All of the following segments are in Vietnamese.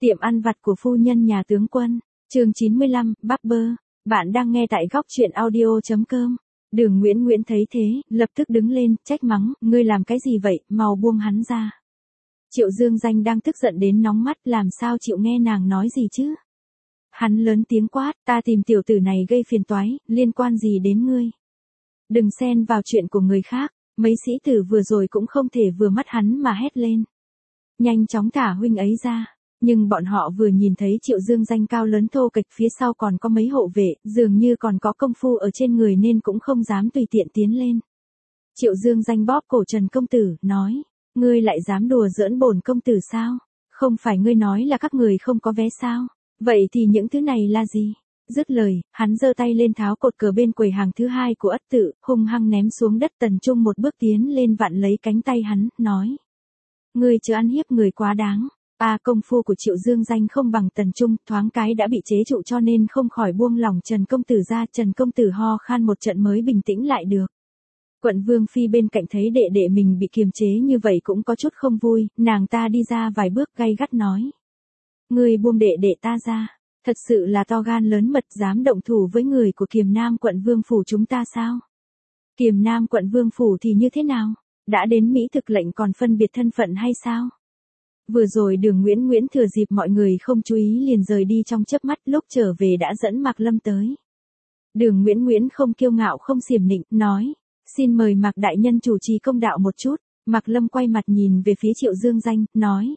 Tiệm ăn vặt của phu nhân nhà tướng quân, chương 95, Barber. Bạn đang nghe tại góc truyện audio.com. Đường Nguyễn Nguyễn thấy thế, lập tức đứng lên, trách mắng, ngươi làm cái gì vậy, mau buông hắn ra. Triệu Dương Danh đang tức giận đến nóng mắt, làm sao chịu nghe nàng nói gì chứ? Hắn lớn tiếng quát, ta tìm tiểu tử này gây phiền toái, liên quan gì đến ngươi? Đừng xen vào chuyện của người khác, mấy sĩ tử vừa rồi cũng không thể vừa mắt hắn mà hét lên. Nhanh chóng thả huynh ấy ra. Nhưng bọn họ vừa nhìn thấy Triệu Dương Danh cao lớn thô kệch, phía sau còn có mấy hộ vệ, dường như còn có công phu ở trên người nên cũng không dám tùy tiện tiến lên. Triệu Dương Danh bóp cổ Trần công tử, nói, ngươi lại dám đùa giỡn bổn công tử sao? Không phải ngươi nói là các người không có vé sao? Vậy thì những thứ này là gì? Dứt lời, hắn giơ tay lên tháo cột cờ bên quầy hàng thứ hai của Ất Tự, hung hăng ném xuống đất. Tần Trung một bước tiến lên vặn lấy cánh tay hắn, nói, ngươi chớ ăn hiếp người quá đáng. Công phu của Triệu Dương Danh không bằng Tần Trung, thoáng cái đã bị chế trụ cho nên không khỏi buông lỏng Trần công tử ra. Trần công tử ho khan một trận mới bình tĩnh lại được. Quận Vương Phi bên cạnh thấy đệ đệ mình bị kiềm chế như vậy cũng có chút không vui, nàng ta đi ra vài bước gay gắt nói. Ngươi buông đệ đệ ta ra, thật sự là to gan lớn mật, dám động thủ với người của Kiềm Nam quận Vương Phủ chúng ta sao? Kiềm Nam quận Vương Phủ thì như thế nào? Đã đến Mỹ thực lệnh còn phân biệt thân phận hay sao? Vừa rồi Đường Nguyễn Nguyễn thừa dịp mọi người không chú ý liền rời đi trong chớp mắt, lúc trở về đã dẫn Mạc Lâm tới. Đường Nguyễn Nguyễn không kiêu ngạo không xiểm nịnh, nói, xin mời Mạc đại nhân chủ trì công đạo một chút. Mạc Lâm quay mặt nhìn về phía Triệu Dương Danh, nói,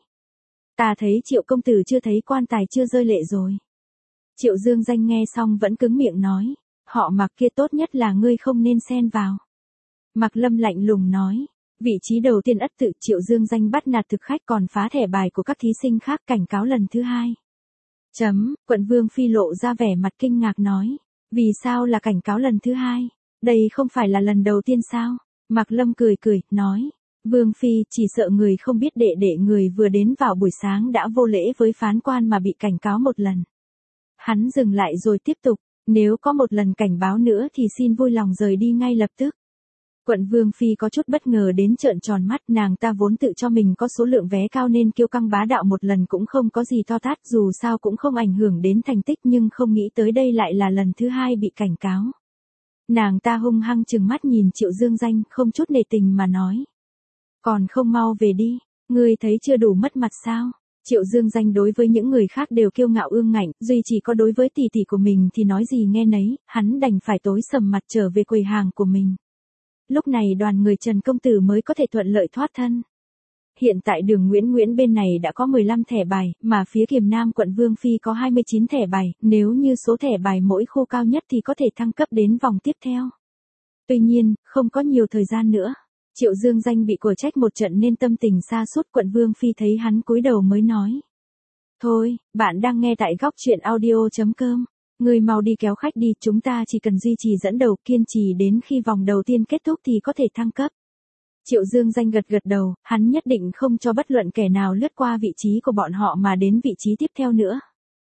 ta thấy Triệu công tử chưa thấy quan tài chưa rơi lệ rồi. Triệu Dương Danh nghe xong vẫn cứng miệng nói, họ Mạc kia tốt nhất là ngươi không nên xen vào. Mạc Lâm lạnh lùng nói, vị trí đầu tiên Ất Tự, Triệu Dương Danh bắt nạt thực khách còn phá thẻ bài của các thí sinh khác, cảnh cáo lần thứ hai. Quận Vương Phi lộ ra vẻ mặt kinh ngạc nói, vì sao là cảnh cáo lần thứ hai? Đây không phải là lần đầu tiên sao? Mạc Lâm cười cười, nói, Vương Phi chỉ sợ người không biết đệ đệ người vừa đến vào buổi sáng đã vô lễ với phán quan mà bị cảnh cáo một lần. Hắn dừng lại rồi tiếp tục, nếu có một lần cảnh báo nữa thì xin vui lòng rời đi ngay lập tức. Quận Vương Phi có chút bất ngờ đến trợn tròn mắt, nàng ta vốn tự cho mình có số lượng vé cao nên kiêu căng bá đạo một lần cũng không có gì to tát, dù sao cũng không ảnh hưởng đến thành tích, nhưng không nghĩ tới đây lại là lần thứ hai bị cảnh cáo. Nàng ta hung hăng trừng mắt nhìn Triệu Dương Danh, không chút nể tình mà nói. Còn không mau về đi, ngươi thấy chưa đủ mất mặt sao? Triệu Dương Danh đối với những người khác đều kiêu ngạo ương ngạnh, duy chỉ có đối với tỷ tỷ của mình thì nói gì nghe nấy, hắn đành phải tối sầm mặt trở về quầy hàng của mình. Lúc này đoàn người Trần công tử mới có thể thuận lợi thoát thân. Hiện tại Đường Nguyễn Nguyễn bên này đã có 15 thẻ bài, mà phía Kiềm Nam quận Vương Phi có 29 thẻ bài, nếu như số thẻ bài mỗi khu cao nhất thì có thể thăng cấp đến vòng tiếp theo. Tuy nhiên, không có nhiều thời gian nữa. Triệu Dương Danh bị của trách một trận nên tâm tình sa sút. Quận Vương Phi thấy hắn cúi đầu mới nói. Thôi, bạn đang nghe tại góc truyện audio.com. Ngươi mau đi kéo khách đi, chúng ta chỉ cần duy trì dẫn đầu, kiên trì đến khi vòng đầu tiên kết thúc thì có thể thăng cấp. Triệu Dương Danh gật gật đầu, hắn nhất định không cho bất luận kẻ nào lướt qua vị trí của bọn họ mà đến vị trí tiếp theo nữa.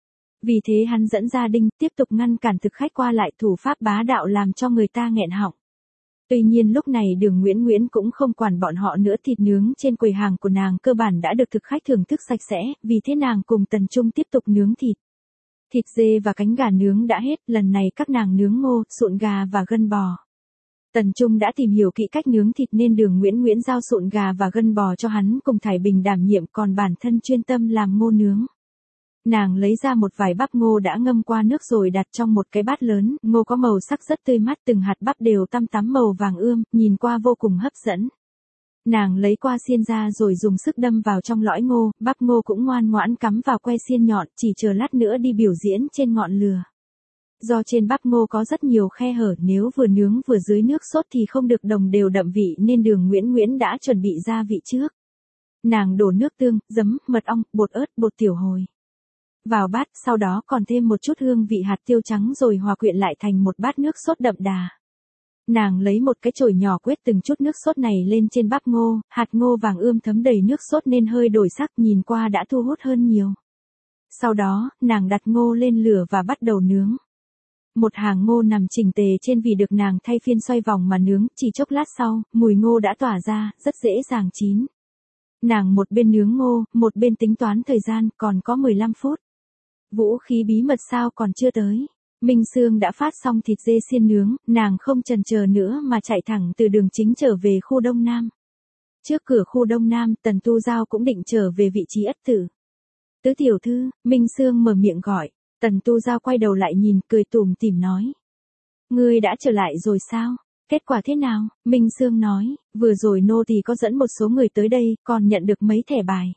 Vì thế hắn dẫn gia đình tiếp tục ngăn cản thực khách qua lại, thủ pháp bá đạo làm cho người ta nghẹn họng. Tuy nhiên lúc này Đường Nguyễn Nguyễn cũng không quản bọn họ nữa, thịt nướng trên quầy hàng của nàng cơ bản đã được thực khách thưởng thức sạch sẽ, vì thế nàng cùng Tần Trung tiếp tục nướng thịt. Thịt dê và cánh gà nướng đã hết, lần này các nàng nướng ngô, sụn gà và gân bò. Tần Trung đã tìm hiểu kỹ cách nướng thịt nên Đường Nguyễn Nguyễn giao sụn gà và gân bò cho hắn cùng Thải Bình đảm nhiệm, còn bản thân chuyên tâm làm ngô nướng. Nàng lấy ra một vài bắp ngô đã ngâm qua nước rồi đặt trong một cái bát lớn, ngô có màu sắc rất tươi mát, từng hạt bắp đều tăm tắm màu vàng ươm, nhìn qua vô cùng hấp dẫn. Nàng lấy qua xiên ra rồi dùng sức đâm vào trong lõi ngô, bắp ngô cũng ngoan ngoãn cắm vào que xiên nhọn, chỉ chờ lát nữa đi biểu diễn trên ngọn lửa. Do trên bắp ngô có rất nhiều khe hở, nếu vừa nướng vừa dưới nước sốt thì không được đồng đều đậm vị nên Đường Nguyễn Nguyễn đã chuẩn bị gia vị trước. Nàng đổ nước tương, giấm, mật ong, bột ớt, bột tiểu hồi vào bát, sau đó còn thêm một chút hương vị hạt tiêu trắng rồi hòa quyện lại thành một bát nước sốt đậm đà. Nàng lấy một cái chổi nhỏ quét từng chút nước sốt này lên trên bắp ngô, hạt ngô vàng ươm thấm đầy nước sốt nên hơi đổi sắc, nhìn qua đã thu hút hơn nhiều. Sau đó, nàng đặt ngô lên lửa và bắt đầu nướng. Một hàng ngô nằm chỉnh tề trên vỉ được nàng thay phiên xoay vòng mà nướng, chỉ chốc lát sau, mùi ngô đã tỏa ra, rất dễ dàng chín. Nàng một bên nướng ngô, một bên tính toán thời gian, còn có 15 phút. Vũ khí bí mật sao còn chưa tới. Minh Sương đã phát xong thịt dê xiên nướng, nàng không chần chờ nữa mà chạy thẳng từ đường chính trở về khu Đông Nam. Trước cửa khu Đông Nam, Tần Tu Giao cũng định trở về vị trí ất tử. Tứ tiểu thư, Minh Sương mở miệng gọi. Tần Tu Giao quay đầu lại nhìn, cười tủm tỉm nói. Ngươi đã trở lại rồi sao? Kết quả thế nào? Minh Sương nói, vừa rồi nô tỳ có dẫn một số người tới đây, còn nhận được mấy thẻ bài.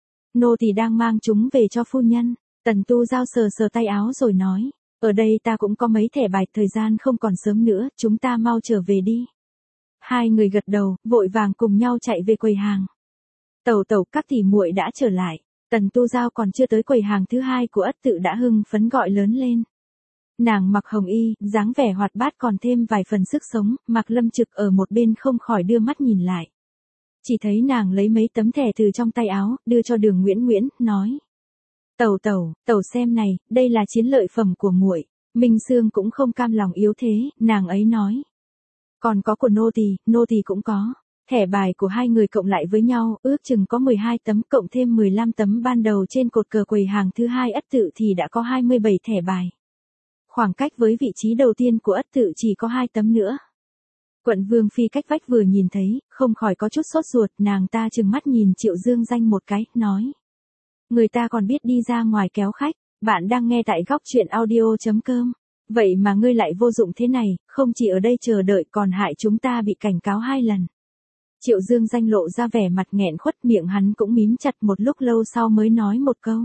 Nô tỳ đang mang chúng về cho phu nhân. Tần Tu Giao sờ sờ tay áo rồi nói, ở đây ta cũng có mấy thẻ bài, thời gian không còn sớm nữa, chúng ta mau trở về đi. Hai người gật đầu, vội vàng cùng nhau chạy về quầy hàng. Tẩu tẩu, các tỷ muội đã trở lại. Tần Tu Giao còn chưa tới quầy hàng thứ hai của ất tự đã hưng phấn gọi lớn lên. Nàng mặc hồng y, dáng vẻ hoạt bát còn thêm vài phần sức sống, Mạc Lâm Trực ở một bên không khỏi đưa mắt nhìn lại. Chỉ thấy nàng lấy mấy tấm thẻ từ trong tay áo, đưa cho Đường Nguyễn Nguyễn, nói. Tẩu tẩu, tẩu xem này, đây là chiến lợi phẩm của muội. Minh Sương cũng không cam lòng yếu thế, nàng ấy nói. Còn có của nô tỳ cũng có. Thẻ bài của hai người cộng lại với nhau, ước chừng có 12 tấm cộng thêm 15 tấm ban đầu trên cột cờ quầy hàng thứ hai ất tự thì đã có 27 thẻ bài. Khoảng cách với vị trí đầu tiên của ất tự chỉ có 2 tấm nữa. Quận Vương Phi cách vách vừa nhìn thấy, không khỏi có chút sốt ruột, nàng ta trừng mắt nhìn Triệu Dương Danh một cái, nói. Người ta còn biết đi ra ngoài kéo khách, bạn đang nghe tại góc truyện audio.com. Vậy mà ngươi lại vô dụng thế này, không chỉ ở đây chờ đợi còn hại chúng ta bị cảnh cáo 2 lần. Triệu Dương Danh lộ ra vẻ mặt nghẹn khuất, miệng hắn cũng mím chặt, một lúc lâu sau mới nói một câu.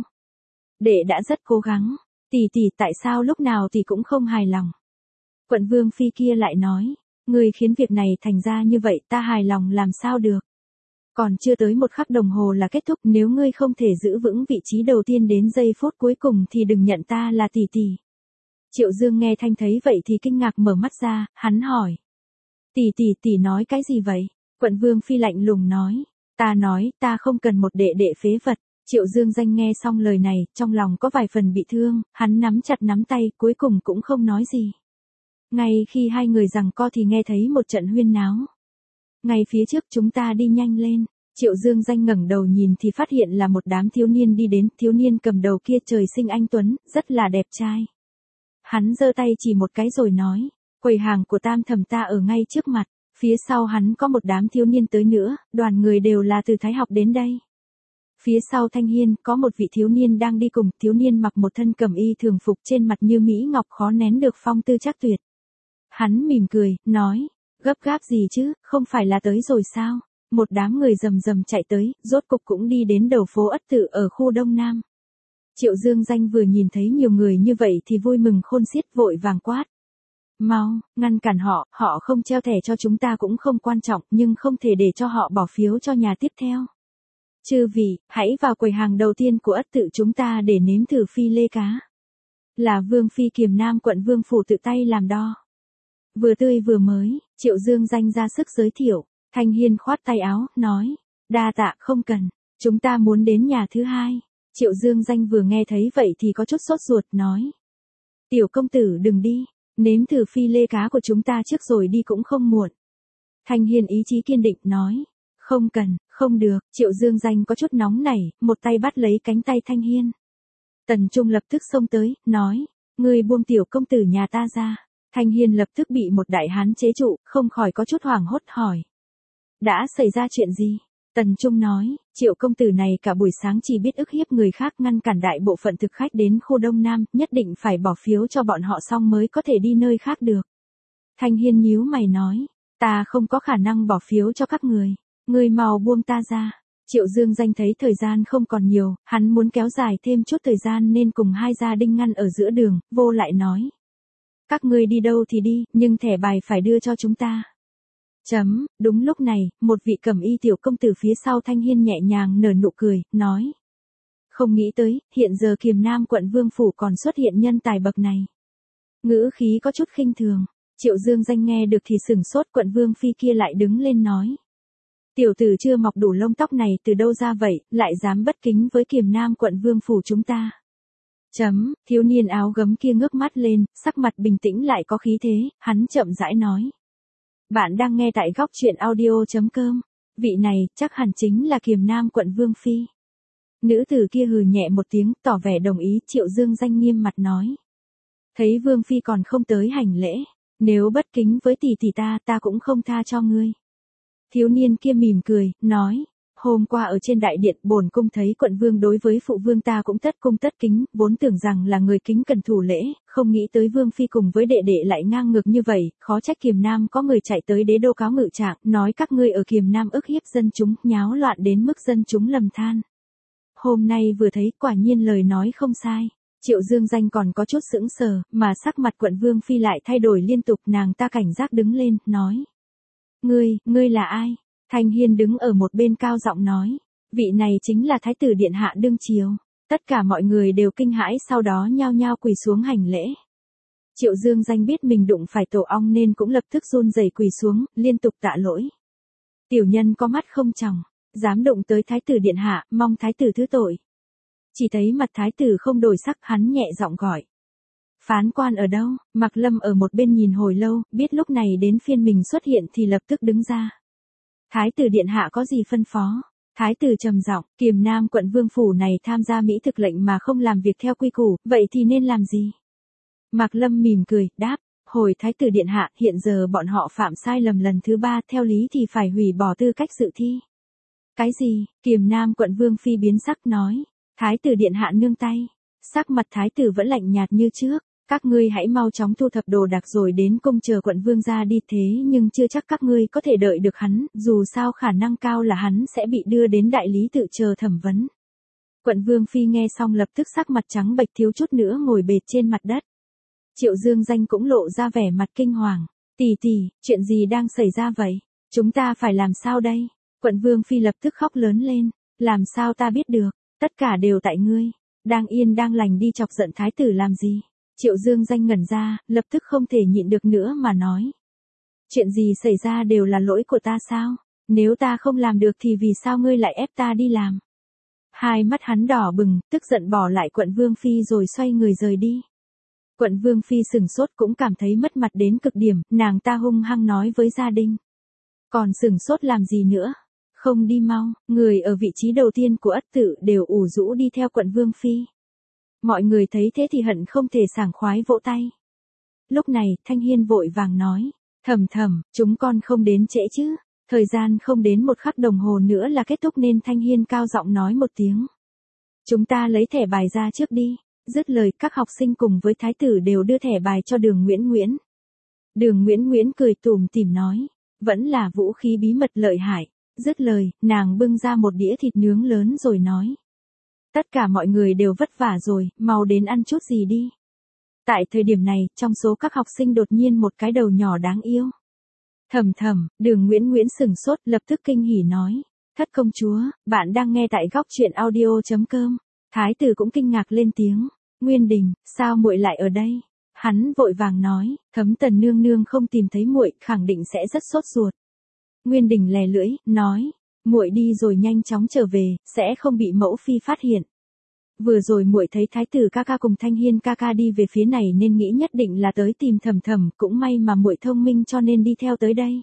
Đệ đã rất cố gắng, tỷ tại sao lúc nào thì cũng không hài lòng. Quận Vương Phi kia lại nói, ngươi khiến việc này thành ra như vậy, ta hài lòng làm sao được. Còn chưa tới 1 khắc đồng hồ là kết thúc, nếu ngươi không thể giữ vững vị trí đầu tiên đến giây phút cuối cùng thì đừng nhận ta là tỷ. Triệu Dương nghe thanh thấy vậy thì kinh ngạc mở mắt ra, hắn hỏi. Tỷ nói cái gì vậy? Quận Vương Phi lạnh lùng nói. Ta nói, ta không cần một đệ đệ phế vật. Triệu Dương Danh nghe xong lời này, trong lòng có vài phần bị thương, hắn nắm chặt nắm tay, cuối cùng cũng không nói gì. Ngay khi hai người giằng co thì nghe thấy một trận huyên náo. Ngay phía trước, chúng ta đi nhanh lên. Triệu Dương Danh ngẩng đầu nhìn thì phát hiện là một đám thiếu niên đi đến, thiếu niên cầm đầu kia trời sinh anh tuấn, rất là đẹp trai. Hắn giơ tay chỉ một cái rồi nói, quầy hàng của Tam Thẩm ta ở ngay trước mặt. Phía sau hắn có một đám thiếu niên tới nữa, đoàn người đều là từ Thái học đến đây. Phía sau Thanh Hiên có một vị thiếu niên đang đi cùng, thiếu niên mặc một thân cẩm y thường phục, trên mặt như mỹ ngọc khó nén được phong tư chắc tuyệt. Hắn mỉm cười, nói, gấp gáp gì chứ, không phải là tới rồi sao? Một đám người rầm rầm chạy tới, rốt cục cũng đi đến đầu phố ất tự ở khu Đông Nam. Triệu Dương Danh vừa nhìn thấy nhiều người như vậy thì vui mừng khôn xiết, vội vàng quát. Mau, ngăn cản họ, họ không treo thẻ cho chúng ta cũng không quan trọng, nhưng không thể để cho họ bỏ phiếu cho nhà tiếp theo. Chư vị, hãy vào quầy hàng đầu tiên của ất tự chúng ta để nếm thử phi lê cá. Là Vương Phi Kiềm Nam quận Vương Phủ tự tay làm đo. Vừa tươi vừa mới, Triệu Dương Danh ra sức giới thiệu. Thanh Hiên khoát tay áo, nói, đa tạ, không cần, chúng ta muốn đến nhà thứ hai. Triệu Dương Danh vừa nghe thấy vậy thì có chút sốt ruột, nói. Tiểu công tử đừng đi, nếm thử phi lê cá của chúng ta trước rồi đi cũng không muộn. Thanh Hiên ý chí kiên định, nói. Không cần, không được. Triệu Dương Danh có chút nóng nảy, một tay bắt lấy cánh tay Thanh Hiên. Tần Trung lập tức xông tới, nói. Ngươi buông tiểu công tử nhà ta ra. Thanh Hiên lập tức bị một đại hán chế trụ, không khỏi có chút hoảng hốt hỏi. Đã xảy ra chuyện gì? Tần Trung nói, Triệu công tử này cả buổi sáng chỉ biết ức hiếp người khác, ngăn cản đại bộ phận thực khách đến khu Đông Nam, nhất định phải bỏ phiếu cho bọn họ xong mới có thể đi nơi khác được. Thanh Hiên nhíu mày nói, ta không có khả năng bỏ phiếu cho các người mau buông ta ra. Triệu Dương Danh thấy thời gian không còn nhiều, hắn muốn kéo dài thêm chút thời gian nên cùng hai gia đình ngăn ở giữa đường, vô lại nói. Các ngươi đi đâu thì đi, nhưng thẻ bài phải đưa cho chúng ta. Đúng lúc này, một vị cẩm y tiểu công tử phía sau Thanh Hiên nhẹ nhàng nở nụ cười, nói. Không nghĩ tới, hiện giờ Kiềm Nam quận Vương Phủ còn xuất hiện nhân tài bậc này. Ngữ khí có chút khinh thường. Triệu Dương Danh nghe được thì sửng sốt, quận Vương Phi kia lại đứng lên nói. Tiểu tử chưa mọc đủ lông tóc này từ đâu ra vậy, lại dám bất kính với Kiềm Nam quận Vương Phủ chúng ta. Thiếu niên áo gấm kia ngước mắt lên, sắc mặt bình tĩnh lại có khí thế, hắn chậm rãi nói. Bạn đang nghe tại góc truyện audio.com. Vị này, chắc hẳn chính là Kiềm Nam quận Vương Phi. Nữ tử kia hừ nhẹ một tiếng, tỏ vẻ đồng ý, Triệu Dương Danh nghiêm mặt nói. Thấy Vương Phi còn không tới hành lễ, nếu bất kính với tỷ tỷ ta cũng không tha cho ngươi. Thiếu niên kia mỉm cười, nói. Hôm qua ở trên đại điện bổn cung thấy quận vương đối với phụ vương ta cũng tất cung tất kính, vốn tưởng rằng là người kính cần thủ lễ, không nghĩ tới Vương Phi cùng với đệ đệ lại ngang ngược như vậy, khó trách Kiềm Nam có người chạy tới đế đô cáo ngự trạng, nói các ngươi ở Kiềm Nam ức hiếp dân chúng, nháo loạn đến mức dân chúng lầm than. Hôm nay vừa thấy quả nhiên lời nói không sai. Triệu Dương Danh còn có chút sững sờ, mà sắc mặt quận Vương Phi lại thay đổi liên tục, nàng ta cảnh giác đứng lên, nói. Ngươi là ai? Thanh Hiên đứng ở một bên cao giọng nói. Vị này chính là Thái tử Điện Hạ đương triều. Tất cả mọi người đều kinh hãi, sau đó nhao nhao quỳ xuống hành lễ. Triệu Dương Danh biết mình đụng phải tổ ong nên cũng lập tức run rẩy quỳ xuống, liên tục tạ lỗi. Tiểu nhân có mắt không tròng, dám đụng tới Thái tử Điện Hạ, mong Thái tử thứ tội. Chỉ thấy mặt Thái tử không đổi sắc, hắn nhẹ giọng gọi. Phán quan ở đâu? Mạc Lâm ở một bên nhìn hồi lâu, biết lúc này đến phiên mình xuất hiện thì lập tức đứng ra. Thái tử Điện Hạ có gì phân phó? Thái tử trầm giọng, Kiềm Nam quận Vương phủ này tham gia mỹ thực lệnh mà không làm việc theo quy củ, vậy thì nên làm gì? Mạc Lâm mỉm cười, đáp, hồi Thái tử Điện Hạ, hiện giờ bọn họ phạm sai lầm lần thứ 3, theo lý thì phải hủy bỏ tư cách dự thi. Cái gì? Kiềm Nam quận Vương Phi biến sắc nói. Thái tử Điện Hạ nương tay. Sắc mặt Thái tử vẫn lạnh nhạt như trước. Các ngươi hãy mau chóng thu thập đồ đạc rồi đến cung chờ quận vương ra đi, thế nhưng chưa chắc các ngươi có thể đợi được hắn, dù sao khả năng cao là hắn sẽ bị đưa đến đại lý tự chờ thẩm vấn. Quận Vương Phi nghe xong lập tức sắc mặt trắng bệch, thiếu chút nữa ngồi bệt trên mặt đất. Triệu Dương Danh cũng lộ ra vẻ mặt kinh hoàng. Tỷ, chuyện gì đang xảy ra vậy? Chúng ta phải làm sao đây? Quận Vương Phi lập tức khóc lớn lên. Làm sao ta biết được? Tất cả đều tại ngươi. Đang yên đang lành đi chọc giận thái tử làm gì? Triệu Dương Danh ngẩn ra, lập tức không thể nhịn được nữa mà nói. Chuyện gì xảy ra đều là lỗi của ta sao? Nếu ta không làm được thì vì sao ngươi lại ép ta đi làm? Hai mắt hắn đỏ bừng, tức giận bỏ lại quận Vương Phi rồi xoay người rời đi. Quận Vương Phi sửng sốt cũng cảm thấy mất mặt đến cực điểm, nàng ta hung hăng nói với gia đình. Còn sửng sốt làm gì nữa? Không đi mau, người ở vị trí đầu tiên của ất tự đều ủ rũ đi theo quận Vương Phi. Mọi người thấy thế thì hận không thể sảng khoái vỗ tay. Lúc này, Thanh Hiên vội vàng nói, thầm, chúng con không đến trễ chứ, thời gian không đến một khắc đồng hồ nữa là kết thúc nên Thanh Hiên cao giọng nói một tiếng. Chúng ta lấy thẻ bài ra trước đi, dứt lời các học sinh cùng với thái tử đều đưa thẻ bài cho Đường Nguyễn. Đường Nguyễn cười tủm tỉm nói, vẫn là vũ khí bí mật lợi hại, dứt lời, nàng bưng ra một đĩa thịt nướng lớn rồi nói. Tất cả mọi người đều vất vả rồi, mau đến ăn chút gì đi. Tại thời điểm này, trong số các học sinh đột nhiên một cái đầu nhỏ đáng yêu. Thầm, Đường Nguyễn sửng sốt lập tức kinh hỉ nói. Thất công chúa, bạn đang nghe tại góc truyện audio.com. Thái tử cũng kinh ngạc lên tiếng. Nguyên Đình, sao muội lại ở đây? Hắn vội vàng nói, Thấm Tần nương nương không tìm thấy muội, khẳng định sẽ rất sốt ruột. Nguyên Đình lè lưỡi, nói. Muội đi rồi nhanh chóng trở về, sẽ không bị mẫu phi phát hiện. Vừa rồi muội thấy thái tử ca ca cùng Thanh Hiên ca ca đi về phía này nên nghĩ nhất định là tới tìm Thầm, cũng may mà muội thông minh cho nên đi theo tới đây.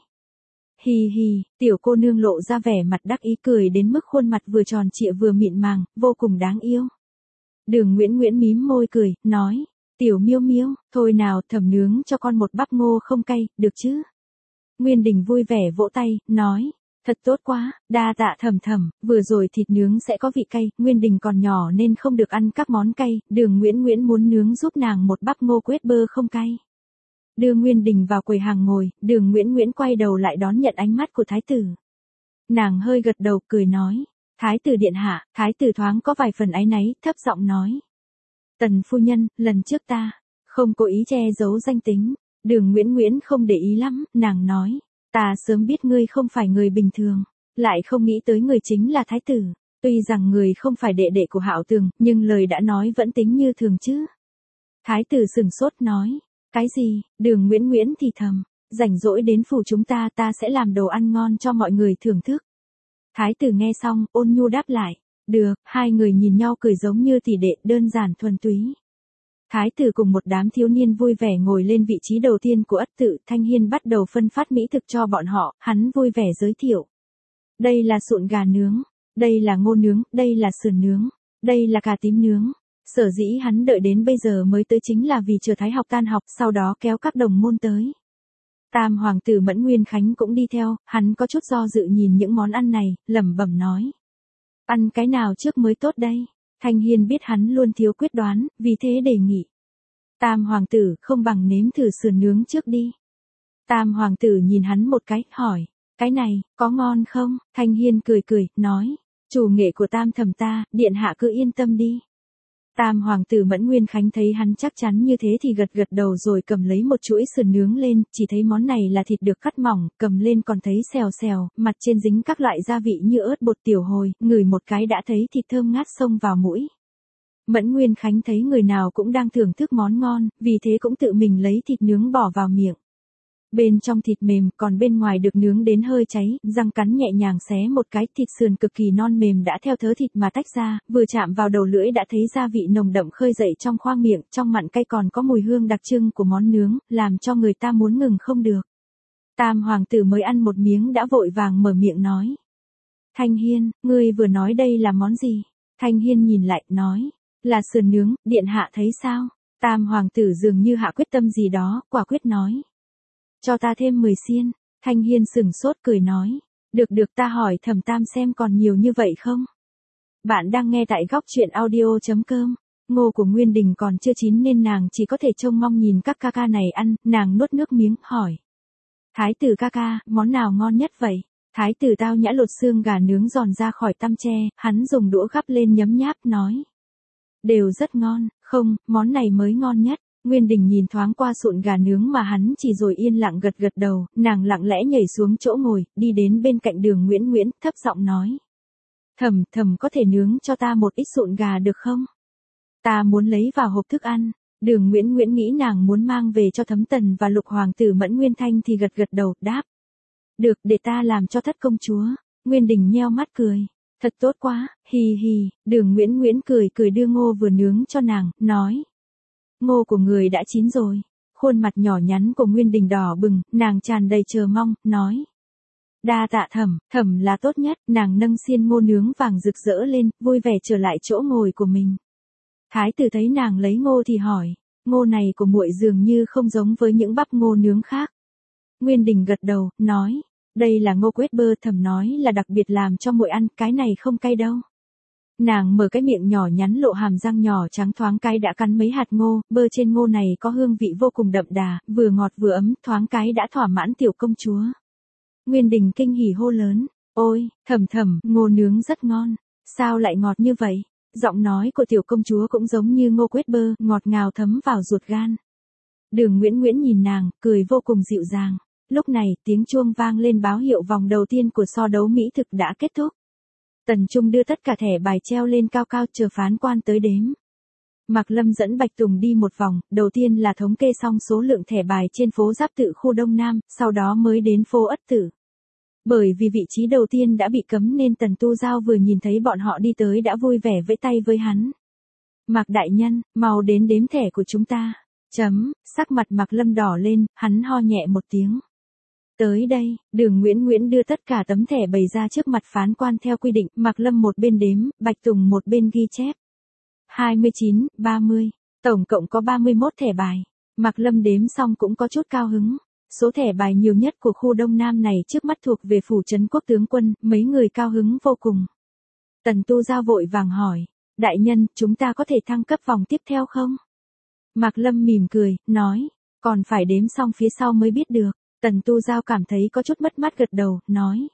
Hi, tiểu cô nương lộ ra vẻ mặt đắc ý cười đến mức khuôn mặt vừa tròn trịa vừa mịn màng, vô cùng đáng yêu. Đường Nguyễn mím môi cười, nói, tiểu miêu, thôi nào Thẩm nướng cho con một bắp ngô không cay, được chứ? Nguyên Đình vui vẻ vỗ tay, nói. Thật tốt quá, đa tạ Thầm, vừa rồi thịt nướng sẽ có vị cay, Nguyên Đình còn nhỏ nên không được ăn các món cay, Đường Nguyễn muốn nướng giúp nàng một bắp ngô quết bơ không cay. Đưa Nguyên Đình vào quầy hàng ngồi, Đường Nguyễn quay đầu lại đón nhận ánh mắt của thái tử. Nàng hơi gật đầu, cười nói, thái tử điện hạ, thái tử thoáng có vài phần áy náy, thấp giọng nói. Tần phu nhân, lần trước ta, không cố ý che giấu danh tính, Đường Nguyễn không để ý lắm, nàng nói. Ta sớm biết ngươi không phải người bình thường, lại không nghĩ tới người chính là thái tử, tuy rằng người không phải đệ đệ của Hạo Tường, nhưng lời đã nói vẫn tính như thường chứ. Thái tử sừng sốt nói, cái gì? Đường Nguyễn thì thầm, rảnh rỗi đến phủ chúng ta sẽ làm đồ ăn ngon cho mọi người thưởng thức. Thái tử nghe xong, ôn nhu đáp lại, được, hai người nhìn nhau cười giống như tỷ đệ, đơn giản thuần túy. Thái tử cùng một đám thiếu niên vui vẻ ngồi lên vị trí đầu tiên của ất tự, Thanh Hiên bắt đầu phân phát mỹ thực cho bọn họ, hắn vui vẻ giới thiệu. Đây là sụn gà nướng. Đây là ngô nướng, đây là sườn nướng. Đây là cà tím nướng. Sở dĩ hắn đợi đến bây giờ mới tới chính là vì chờ Thái học tan học, sau đó kéo các đồng môn tới. Tam hoàng tử Mẫn Nguyên Khánh cũng đi theo, hắn có chút do dự nhìn những món ăn này, lẩm bẩm nói. Ăn cái nào trước mới tốt đây? Thanh Hiên biết hắn luôn thiếu quyết đoán, vì thế đề nghị. Tam hoàng tử, không bằng nếm thử sườn nướng trước đi. Tam hoàng tử nhìn hắn một cái, hỏi. Cái này, có ngon không? Thanh Hiên cười cười, nói. Chủ nghệ của Tam thẩm ta, điện hạ cứ yên tâm đi. Tam hoàng tử Mẫn Nguyên Khánh thấy hắn chắc chắn như thế thì gật gật đầu rồi cầm lấy một chuỗi sườn nướng lên, chỉ thấy món này là thịt được cắt mỏng, cầm lên còn thấy xèo xèo, mặt trên dính các loại gia vị như ớt bột tiểu hồi, ngửi một cái đã thấy thịt thơm ngát xông vào mũi. Mẫn Nguyên Khánh thấy người nào cũng đang thưởng thức món ngon, vì thế cũng tự mình lấy thịt nướng bỏ vào miệng. Bên trong thịt mềm, còn bên ngoài được nướng đến hơi cháy, răng cắn nhẹ nhàng xé một cái, thịt sườn cực kỳ non mềm đã theo thớ thịt mà tách ra, vừa chạm vào đầu lưỡi đã thấy gia vị nồng đậm khơi dậy trong khoang miệng, trong mặn cay còn có mùi hương đặc trưng của món nướng, làm cho người ta muốn ngừng không được. Tam hoàng tử mới ăn một miếng đã vội vàng mở miệng nói. Thanh Hiên, ngươi vừa nói đây là món gì? Thanh Hiên nhìn lại, nói. Là sườn nướng, điện hạ thấy sao? Tam hoàng tử dường như hạ quyết tâm gì đó, quả quyết nói. Cho ta thêm 10 xiên. Thanh Hiên sửng sốt cười nói. Được ta hỏi thẩm Tam xem còn nhiều như vậy không? Bạn đang nghe tại góc truyện audio.com. Ngô của Nguyên Đình còn chưa chín nên nàng chỉ có thể trông mong nhìn các ca ca này ăn, nàng nuốt nước miếng, hỏi. Thái tử ca ca, món nào ngon nhất vậy? Thái tử Tao Nhã lột xương gà nướng giòn ra khỏi tăm tre, hắn dùng đũa gắp lên nhấm nháp, nói. Đều rất ngon, không, món này mới ngon nhất. Nguyên Đình nhìn thoáng qua sụn gà nướng mà hắn chỉ rồi yên lặng gật gật đầu, nàng lặng lẽ nhảy xuống chỗ ngồi, đi đến bên cạnh Đường Nguyễn, thấp giọng nói. Thẩm có thể nướng cho ta một ít sụn gà được không? Ta muốn lấy vào hộp thức ăn. Đường Nguyễn nghĩ nàng muốn mang về cho Thấm Tần và Lục hoàng tử Mẫn Nguyên Thanh thì gật gật đầu, đáp. Được, để ta làm cho thất công chúa. Nguyên Đình nheo mắt cười. Thật tốt quá, hì hì. Đường Nguyễn cười đưa ngô vừa nướng cho nàng, nói. Ngô của người đã chín rồi. Khuôn mặt nhỏ nhắn của Nguyên Đình đỏ bừng, nàng tràn đầy chờ mong, nói. Đa tạ thẩm là tốt nhất. Nàng nâng xiên ngô nướng vàng rực rỡ lên, vui vẻ trở lại chỗ ngồi của mình. Thái tử thấy nàng lấy ngô thì hỏi. Ngô này của muội dường như không giống với những bắp ngô nướng khác. Nguyên Đình gật đầu, nói. Đây là ngô quết bơ, thẩm nói là đặc biệt làm cho muội ăn, cái này không cay đâu. Nàng mở cái miệng nhỏ nhắn lộ hàm răng nhỏ trắng thoáng cái đã cắn mấy hạt ngô, bơ trên ngô này có hương vị vô cùng đậm đà, vừa ngọt vừa ấm, thoáng cái đã thỏa mãn tiểu công chúa. Nguyên Đình kinh hỉ hô lớn, ôi, thẩm, ngô nướng rất ngon, sao lại ngọt như vậy? Giọng nói của tiểu công chúa cũng giống như ngô quết bơ, ngọt ngào thấm vào ruột gan. Đường Nguyễn nhìn nàng, cười vô cùng dịu dàng. Lúc này, tiếng chuông vang lên báo hiệu vòng đầu tiên của so đấu mỹ thực đã kết thúc. Tần Trung đưa tất cả thẻ bài treo lên cao cao chờ phán quan tới đếm. Mạc Lâm dẫn Bạch Tùng đi một vòng, đầu tiên là thống kê xong số lượng thẻ bài trên phố Giáp Tự khu Đông Nam, sau đó mới đến phố Ất Tử. Bởi vì vị trí đầu tiên đã bị cấm nên Tần Tu Giao vừa nhìn thấy bọn họ đi tới đã vui vẻ vẫy tay với hắn. Mạc đại nhân, mau đến đếm thẻ của chúng ta. Sắc mặt Mạc Lâm đỏ lên, hắn ho nhẹ một tiếng. Tới đây, Đường Nguyễn đưa tất cả tấm thẻ bày ra trước mặt phán quan theo quy định, Mạc Lâm một bên đếm, Bạch Tùng một bên ghi chép. 29, 30, tổng cộng có 31 thẻ bài. Mạc Lâm đếm xong cũng có chút cao hứng. Số thẻ bài nhiều nhất của khu Đông Nam này trước mắt thuộc về phủ trấn quốc tướng quân, mấy người cao hứng vô cùng. Tần Tu Giao vội vàng hỏi, đại nhân, chúng ta có thể thăng cấp vòng tiếp theo không? Mạc Lâm mỉm cười, nói, còn phải đếm xong phía sau mới biết được. Tần Tu Giao cảm thấy có chút mất mát gật đầu, nói.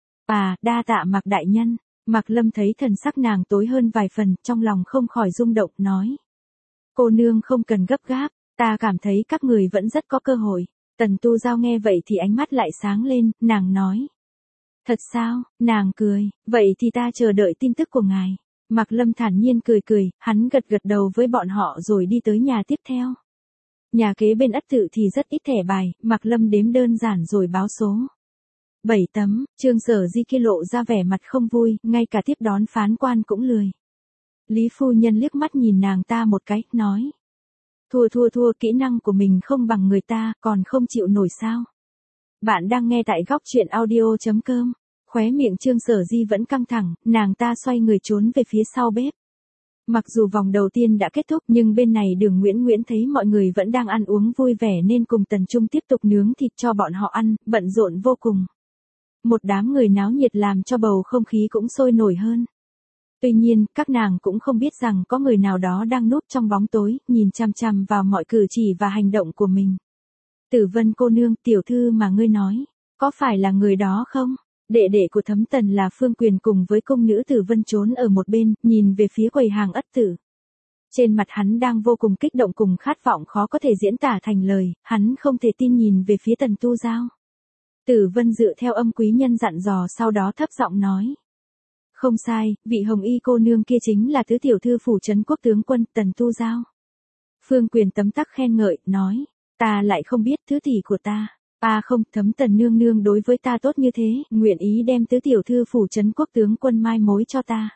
Đa tạ Mạc đại nhân. Mạc Lâm thấy thần sắc nàng tối hơn vài phần, trong lòng không khỏi rung động, nói. Cô nương không cần gấp gáp, ta cảm thấy các người vẫn rất có cơ hội. Tần Tu Giao nghe vậy thì ánh mắt lại sáng lên, nàng nói. Thật sao? Nàng cười, vậy thì ta chờ đợi tin tức của ngài. Mạc Lâm thản nhiên cười, hắn gật đầu với bọn họ rồi đi tới nhà tiếp theo. Nhà kế bên Ất Tự thì rất ít thẻ bài, Mạc Lâm đếm đơn giản rồi báo số. 7 tấm, Trương Sở Di kia lộ ra vẻ mặt không vui, ngay cả tiếp đón phán quan cũng lười. Lý phu nhân liếc mắt nhìn nàng ta một cái, nói. Thua, kỹ năng của mình không bằng người ta, còn không chịu nổi sao. Bạn đang nghe tại góc truyện audio.com. Khóe miệng Trương Sở Di vẫn căng thẳng, nàng ta xoay người trốn về phía sau bếp. Mặc dù vòng đầu tiên đã kết thúc nhưng bên này Đường Nguyễn Nguyễn thấy mọi người vẫn đang ăn uống vui vẻ nên cùng Tần Trung tiếp tục nướng thịt cho bọn họ ăn, bận rộn vô cùng. Một đám người náo nhiệt làm cho bầu không khí cũng sôi nổi hơn. Tuy nhiên, các nàng cũng không biết rằng có người nào đó đang núp trong bóng tối, nhìn chằm chằm vào mọi cử chỉ và hành động của mình. Tử Vân cô nương, tiểu thư mà ngươi nói, có phải là người đó không? Đệ đệ của Thấm Tần là Phương Quyền cùng với cung nữ Tử Vân trốn ở một bên, nhìn về phía quầy hàng ất tử. Trên mặt hắn đang vô cùng kích động cùng khát vọng khó có thể diễn tả thành lời, hắn không thể tin nhìn về phía Tần Tu Giao. Tử Vân dựa theo âm quý nhân dặn dò sau đó thấp giọng nói. Không sai, vị hồng y cô nương kia chính là tứ tiểu thư phủ trấn quốc tướng quân Tần Tu Giao. Phương Quyền tấm tắc khen ngợi, nói, ta lại không biết thứ tỷ của ta. Không, Thấm Tần nương nương đối với ta tốt như thế, nguyện ý đem tứ tiểu thư phủ trấn quốc tướng quân mai mối cho ta.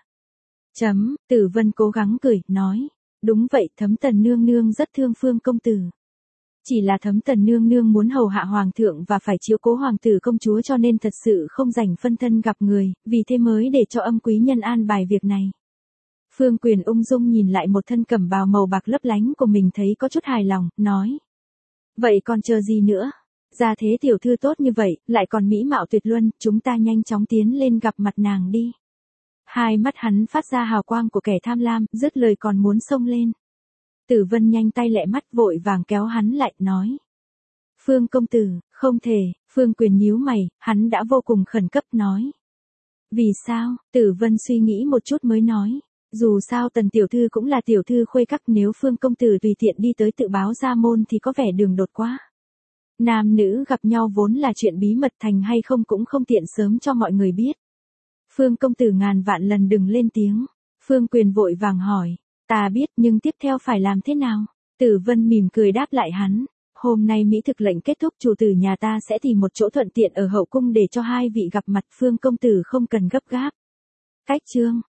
Tử Vân cố gắng cười, nói, đúng vậy, Thấm Tần nương nương rất thương Phương công tử. Chỉ là Thấm Tần nương nương muốn hầu hạ hoàng thượng và phải chiếu cố hoàng tử công chúa cho nên thật sự không rảnh phân thân gặp người, vì thế mới để cho âm quý nhân an bài việc này. Phương Quyền ung dung nhìn lại một thân cẩm bào màu bạc lấp lánh của mình thấy có chút hài lòng, nói. Vậy còn chờ gì nữa? Ra thế tiểu thư tốt như vậy, lại còn mỹ mạo tuyệt luân, chúng ta nhanh chóng tiến lên gặp mặt nàng đi. Hai mắt hắn phát ra hào quang của kẻ tham lam, dứt lời còn muốn xông lên. Tử Vân nhanh tay lẹ mắt vội vàng kéo hắn lại, nói. Phương công tử, không thể, Phương Quyền nhíu mày, hắn đã vô cùng khẩn cấp nói. Vì sao? Tử Vân suy nghĩ một chút mới nói. Dù sao Tần tiểu thư cũng là tiểu thư khuê các, nếu Phương công tử tùy tiện đi tới tự báo ra môn thì có vẻ đường đột quá. Nam nữ gặp nhau vốn là chuyện bí mật, thành hay không cũng không tiện sớm cho mọi người biết. Phương công tử ngàn vạn lần đừng lên tiếng. Phương Quyền vội vàng hỏi. Ta biết nhưng tiếp theo phải làm thế nào? Tử Vân mỉm cười đáp lại hắn. Hôm nay mỹ thực lệnh kết thúc, chủ tử nhà ta sẽ tìm một chỗ thuận tiện ở hậu cung để cho hai vị gặp mặt, Phương công tử không cần gấp gáp. Cách chương